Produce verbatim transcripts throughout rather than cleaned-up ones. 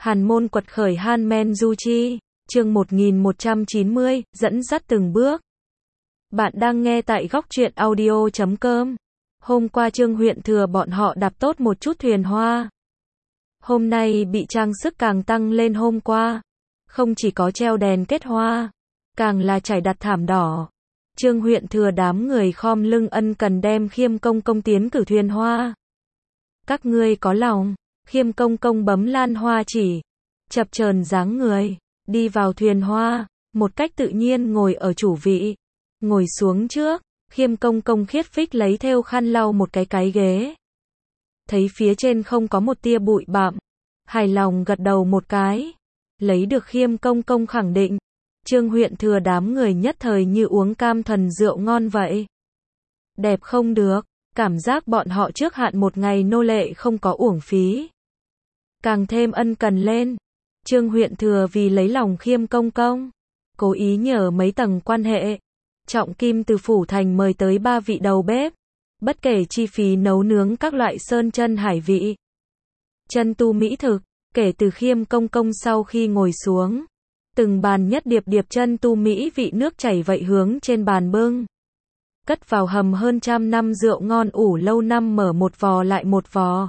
Hàn môn quật khởi Han Men Du Chi, chương một nghìn một trăm chín mươi, dẫn dắt từng bước. Bạn đang nghe tại góc truyện audio chấm com. Hôm qua Trương Huyện Thừa bọn họ đạp tốt một chút thuyền hoa. Hôm nay bị trang sức càng tăng lên hôm qua. Không chỉ có treo đèn kết hoa, càng là trải đặt thảm đỏ. Trương Huyện Thừa đám người khom lưng ân cần đem Khiêm Công Công tiến cử thuyền hoa. Các ngươi có lòng. Khiêm Công Công bấm lan hoa chỉ, chập chờn dáng người, đi vào thuyền hoa, một cách tự nhiên ngồi ở chủ vị. Ngồi xuống trước, Khiêm Công Công khiết phích lấy thêu khăn lau một cái cái ghế. Thấy phía trên không có một tia bụi bặm, hài lòng gật đầu một cái. Lấy được Khiêm Công Công khẳng định, Trương Huyện Thừa đám người nhất thời như uống cam thần rượu ngon vậy. Đẹp không được, cảm giác bọn họ trước hạn một ngày nô lệ không có uổng phí. Càng thêm ân cần lên. Trương Huyện Thừa vì lấy lòng Khiêm Công Công, cố ý nhờ mấy tầng quan hệ, trọng kim từ phủ thành mời tới ba vị đầu bếp, bất kể chi phí nấu nướng các loại sơn chân hải vị, chân tu mỹ thực. Kể từ Khiêm Công Công sau khi ngồi xuống, từng bàn nhất điệp điệp chân tu mỹ vị nước chảy vậy hướng trên bàn bưng. Cất vào hầm hơn trăm năm rượu ngon ủ lâu năm mở một vò lại một vò.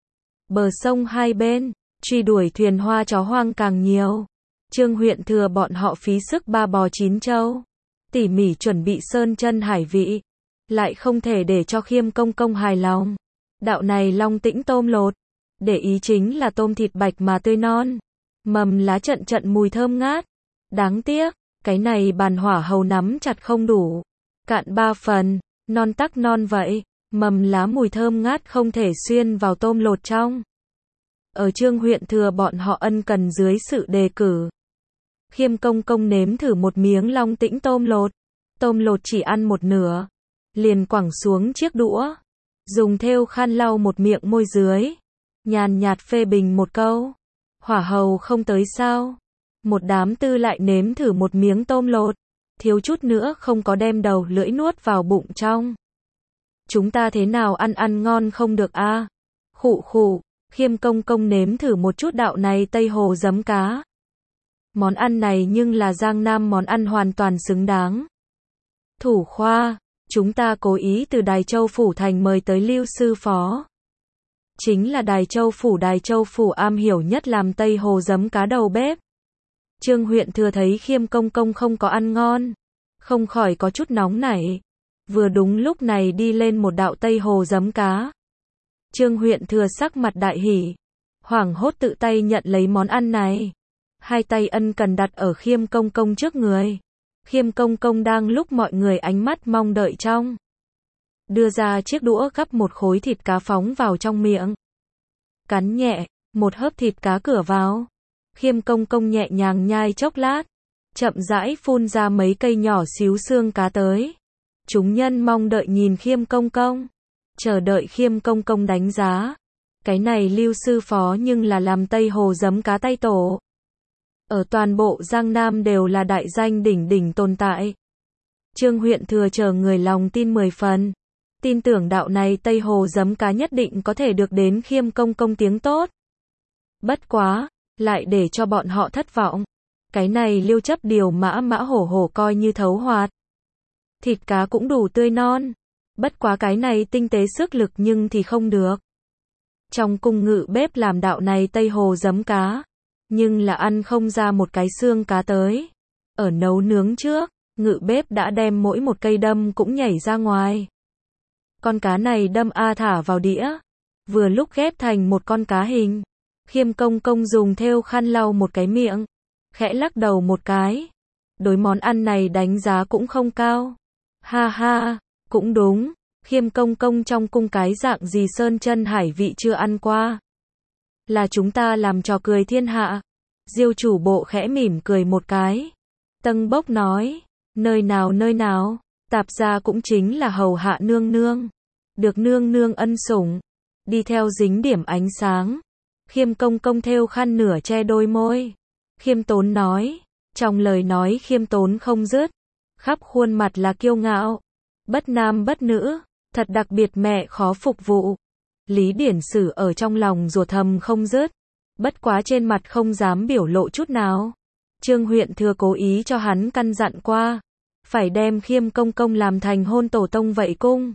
Bờ sông hai bên, truy đuổi thuyền hoa chó hoang càng nhiều. Trương Huyện Thừa bọn họ phí sức ba bò chín trâu, tỉ mỉ chuẩn bị sơn chân hải vị, lại không thể để cho Khiêm Công Công hài lòng. Đạo này long tĩnh tôm lột, để ý chính là tôm thịt bạch mà tươi non, mầm lá trận trận mùi thơm ngát. Đáng tiếc, cái này bàn hỏa hầu nắm chặt không đủ, cạn ba phần, non tắc non vậy, mầm lá mùi thơm ngát không thể xuyên vào tôm lột trong. Ở Trương Huyện Thừa bọn họ ân cần dưới sự đề cử, Khiêm Công Công nếm thử một miếng long tĩnh tôm lột. Tôm lột chỉ ăn một nửa, liền quẳng xuống chiếc đũa, dùng thêu khăn lau một miệng môi dưới, nhàn nhạt phê bình một câu. Hỏa hầu không tới sao? Một đám tư lại nếm thử một miếng tôm lột, thiếu chút nữa không có đem đầu lưỡi nuốt vào bụng trong. Chúng ta thế nào ăn ăn ngon không được a? À? Khụ khụ. Khiêm Công Công nếm thử một chút đạo này Tây Hồ giấm cá. Món ăn này nhưng là Giang Nam món ăn hoàn toàn xứng đáng. Thủ khoa, chúng ta cố ý từ Đài Châu Phủ thành mời tới Lưu sư phó. Chính là Đài Châu Phủ Đài Châu Phủ am hiểu nhất làm Tây Hồ giấm cá đầu bếp. Trương Huyện Thừa thấy Khiêm Công Công không có ăn ngon, không khỏi có chút nóng nảy. Vừa đúng lúc này đi lên một đạo Tây Hồ giấm cá. Trương Huyện Thừa sắc mặt đại hỉ, hoảng hốt tự tay nhận lấy món ăn này. Hai tay ân cần đặt ở Khiêm Công Công trước người. Khiêm Công Công đang lúc mọi người ánh mắt mong đợi trong, đưa ra chiếc đũa gắp một khối thịt cá phóng vào trong miệng. Cắn nhẹ, một hớp thịt cá cửa vào. Khiêm Công Công nhẹ nhàng nhai chốc lát, chậm rãi phun ra mấy cây nhỏ xíu xương cá tới. Chúng nhân mong đợi nhìn Khiêm Công Công, chờ đợi Khiêm Công Công đánh giá. Cái này Lưu sư phó nhưng là làm Tây Hồ giấm cá tay tổ. Ở toàn bộ Giang Nam đều là đại danh đỉnh đỉnh tồn tại. Trương Huyện Thừa chờ người lòng tin mười phần, tin tưởng đạo này Tây Hồ giấm cá nhất định có thể được đến Khiêm Công Công tiếng tốt. Bất quá, lại để cho bọn họ thất vọng. Cái này Liêu chấp điều mã mã hổ hổ coi như thấu hoạt. Thịt cá cũng đủ tươi non. Bất quá cái này tinh tế sức lực nhưng thì không được. Trong cung ngự bếp làm đạo này Tây Hồ giấm cá, nhưng là ăn không ra một cái xương cá tới. Ở nấu nướng trước, ngự bếp đã đem mỗi một cây đâm cũng nhảy ra ngoài. Con cá này đâm a thả vào đĩa, vừa lúc ghép thành một con cá hình. Khiêm Công Công dùng thêu khăn lau một cái miệng, khẽ lắc đầu một cái. Đối món ăn này đánh giá cũng không cao. Ha ha, cũng đúng, Khiêm Công Công trong cung cái dạng gì sơn chân hải vị chưa ăn qua. Là chúng ta làm trò cười thiên hạ. Diêu chủ bộ khẽ mỉm cười một cái. Tân Bốc nói, nơi nào nơi nào, tạp gia cũng chính là hầu hạ nương nương. Được nương nương ân sủng, đi theo dính điểm ánh sáng. Khiêm Công Công thêu khăn nửa che đôi môi. Khiêm tốn nói, trong lời nói khiêm tốn không dứt, khắp khuôn mặt là kiêu ngạo. Bất nam bất nữ, thật đặc biệt mẹ khó phục vụ. Lý Điển Sử ở trong lòng ruột thầm không dứt. Bất quá trên mặt không dám biểu lộ chút nào. Trương huyện thừa cố ý cho hắn căn dặn qua, phải đem Khiêm công công làm thành hôn tổ tông vậy cung.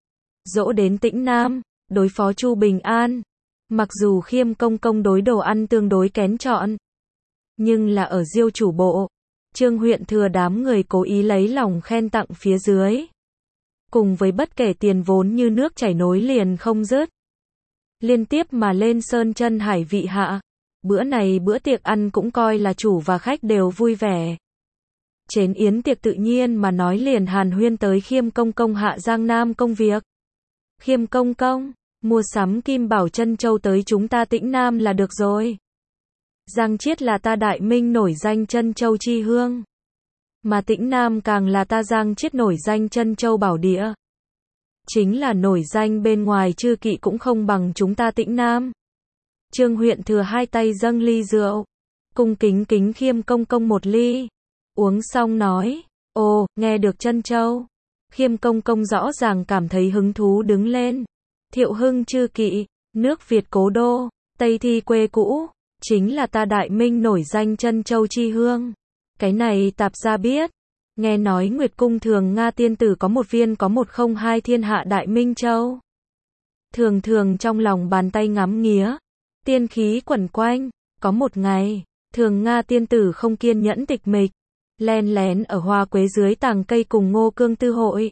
Dỗ đến Tĩnh Nam, đối phó Chu Bình An. Mặc dù Khiêm công công đối đồ ăn tương đối kén chọn, nhưng là ở Diêu chủ bộ, Trương huyện thừa đám người cố ý lấy lòng khen tặng phía dưới. Cùng với bất kể tiền vốn như nước chảy nối liền không dứt. Liên tiếp mà lên sơn chân hải vị hạ. Bữa này bữa tiệc ăn cũng coi là chủ và khách đều vui vẻ. Chén yến tiệc tự nhiên mà nói liền hàn huyên tới Khiêm công công hạ Giang Nam công việc. Khiêm công công, mua sắm kim bảo chân châu tới chúng ta Tĩnh Nam là được rồi. Giang Chiết là ta Đại Minh nổi danh chân châu chi hương. Mà Tĩnh Nam càng là ta Giang Chiết nổi danh chân châu bảo địa. Chính là nổi danh bên ngoài chư kỵ cũng không bằng chúng ta Tĩnh Nam. Trương huyện thừa hai tay dâng ly rượu, cung kính kính Khiêm công công một ly. Uống xong nói, ồ, nghe được chân châu. Khiêm công công rõ ràng cảm thấy hứng thú đứng lên. Thiệu Hưng chư kỵ, nước Việt cố đô, Tây Thi quê cũ, chính là ta Đại Minh nổi danh chân châu chi hương. Cái này tạp gia biết. Nghe nói Nguyệt Cung Thường Nga tiên tử có một viên có một không hai thiên hạ Đại Minh châu. Thường thường trong lòng bàn tay ngắm nghía, tiên khí quẩn quanh. Có một ngày, Thường Nga tiên tử không kiên nhẫn tịch mịch, len lén ở hoa quế dưới tàng cây cùng Ngô Cương tư hội.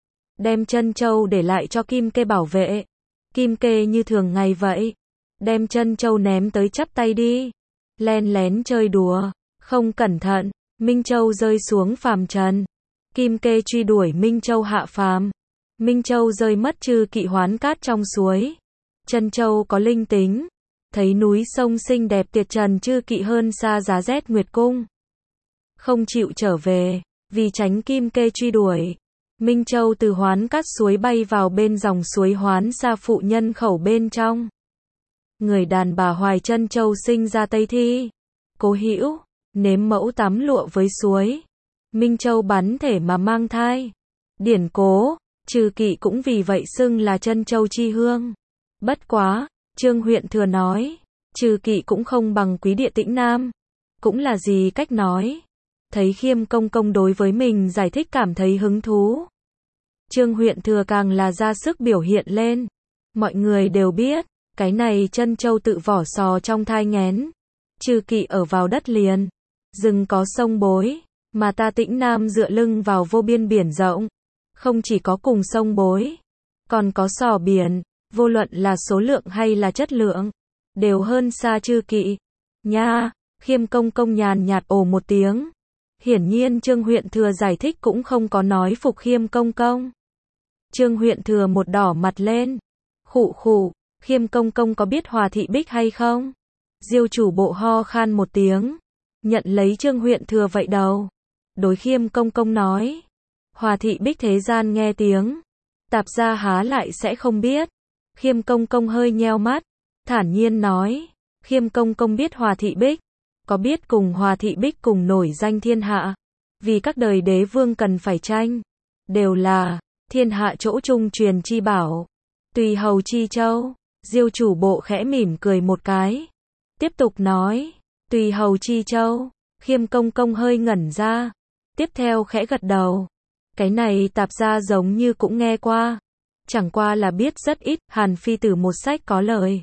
Đem chân châu để lại cho Kim Kê bảo vệ. Kim Kê như thường ngày vậy, đem chân châu ném tới chắp tay đi. Len lén chơi đùa, không cẩn thận, Minh Châu rơi xuống phàm trần. Kim Kê truy đuổi Minh Châu hạ phàm. Minh Châu rơi mất chư kỵ hoán cát trong suối. Chân châu có linh tính, thấy núi sông xinh đẹp tiệt trần chư kỵ hơn xa giá rét Nguyệt Cung. Không chịu trở về, vì tránh Kim Kê truy đuổi. Minh Châu từ hoán cát suối bay vào bên dòng suối hoán xa phụ nhân khẩu bên trong. Người đàn bà hoài chân châu sinh ra Tây Thi. Cố Hữu nếm mẫu tắm lụa với suối. Minh Châu bắn thể mà mang thai. Điển cố, trừ kỵ cũng vì vậy xưng là chân châu chi hương. Bất quá, Trương huyện thừa nói, trừ kỵ cũng không bằng quý địa Tĩnh Nam. Cũng là gì cách nói. Thấy Khiêm công công đối với mình giải thích cảm thấy hứng thú. Trương huyện thừa càng là ra sức biểu hiện lên. Mọi người đều biết, cái này chân châu tự vỏ sò trong thai nghén. Trừ kỵ ở vào đất liền, rừng có sông bối, mà ta Tĩnh Nam dựa lưng vào vô biên biển rộng. Không chỉ có cùng sông bối, còn có sò biển, vô luận là số lượng hay là chất lượng, đều hơn xa chư kỵ. Nha, Khiêm công công nhàn nhạt ồ một tiếng. Hiển nhiên Trương huyện thừa giải thích cũng không có nói phục Khiêm công công. Trương huyện thừa một đỏ mặt lên. Khụ khụ, Khiêm công công có biết Hòa Thị Bích hay không? Diêu chủ bộ ho khan một tiếng, nhận lấy Trương huyện thừa vậy đầu. Đối Khiêm công công nói, Hòa Thị Bích thế gian nghe tiếng, tạp gia há lại sẽ không biết. Khiêm công công hơi nheo mắt, thản nhiên nói, Khiêm công công biết Hòa Thị Bích, có biết cùng Hòa Thị Bích cùng nổi danh thiên hạ, vì các đời đế vương cần phải tranh, đều là thiên hạ chỗ trung truyền chi bảo, tùy hầu chi châu. Diêu chủ bộ khẽ mỉm cười một cái, tiếp tục nói, tùy hầu chi châu. Khiêm công công hơi ngẩn ra, tiếp theo khẽ gật đầu. Cái này tạp gia giống như cũng nghe qua, chẳng qua là biết rất ít. Hàn Phi Tử một sách có lời,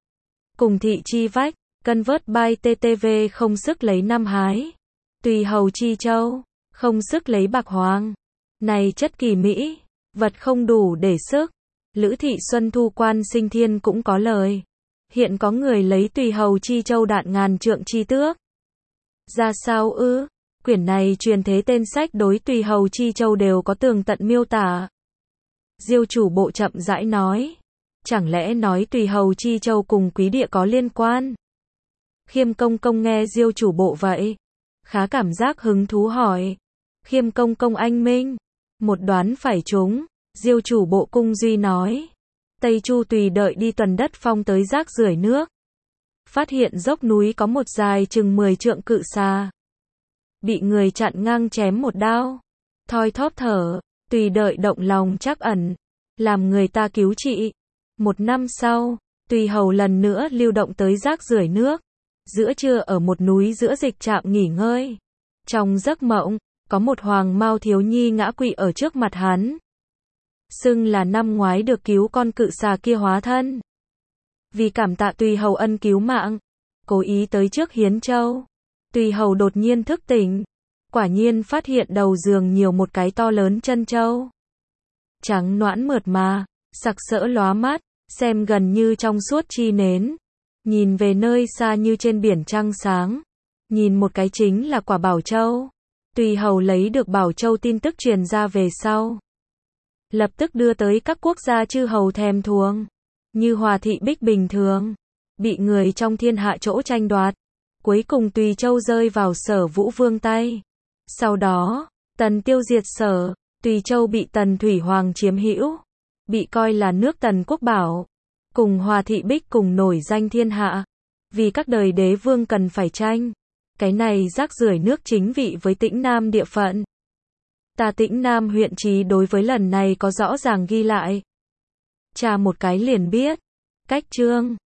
cùng thị chi vách, cân vớt bai ttv không sức lấy năm hái, tùy hầu chi châu, không sức lấy bạc hoàng. Này chất kỳ mỹ, vật không đủ để sức. Lữ thị Xuân Thu Quan Sinh Thiên cũng có lời, hiện có người lấy tùy hầu chi châu đạn ngàn trượng chi tước. Ra sao ư? Quyển này truyền thế tên sách đối tùy hầu chi châu đều có tường tận miêu tả. Diêu chủ bộ chậm rãi nói, chẳng lẽ nói tùy hầu chi châu cùng quý địa có liên quan? Khiêm công công nghe Diêu chủ bộ vậy, khá cảm giác hứng thú hỏi, Khiêm công công anh minh, một đoán phải trúng. Diêu chủ bộ cung duy nói, Tây Chu tùy đợi đi tuần đất phong tới rác rưởi nước, phát hiện dốc núi có một dài chừng mười trượng cự xà, bị người chặn ngang chém một đao, thoi thóp thở, tùy đợi động lòng trắc ẩn, làm người ta cứu trị. Một năm sau, Tùy hầu lần nữa lưu động tới rác rưởi nước. Giữa trưa ở một núi giữa dịch trạm nghỉ ngơi. Trong giấc mộng, có một hoàng mao thiếu nhi ngã quỵ ở trước mặt hắn. Xưng là năm ngoái được cứu con cự xà kia hóa thân. Vì cảm tạ Tùy hầu ân cứu mạng, cố ý tới trước hiến châu. Tùy hầu đột nhiên thức tỉnh. Quả nhiên phát hiện đầu giường nhiều một cái to lớn chân châu. Trắng nõn mượt mà, sặc sỡ lóa mắt, xem gần như trong suốt chi nến. Nhìn về nơi xa như trên biển trăng sáng. Nhìn một cái chính là quả bảo châu. Tùy hầu lấy được bảo châu tin tức truyền ra về sau. Lập tức đưa tới các quốc gia chư hầu thèm thuồng. Như Hòa Thị Bích bình thường. Bị người trong thiên hạ chỗ tranh đoạt. Cuối cùng Tùy Châu rơi vào Sở Vũ Vương tay. Sau đó, Tần tiêu diệt Sở, Tùy Châu bị Tần Thủy Hoàng chiếm hữu. Bị coi là nước Tần quốc bảo. Cùng Hòa Thị Bích cùng nổi danh thiên hạ. Vì các đời đế vương cần phải tranh. Cái này rác rưởi nước chính vị với Tĩnh Nam địa phận. Ta Tĩnh Nam huyện Chí đối với lần này có rõ ràng ghi lại. Tra một cái liền biết. Cách chương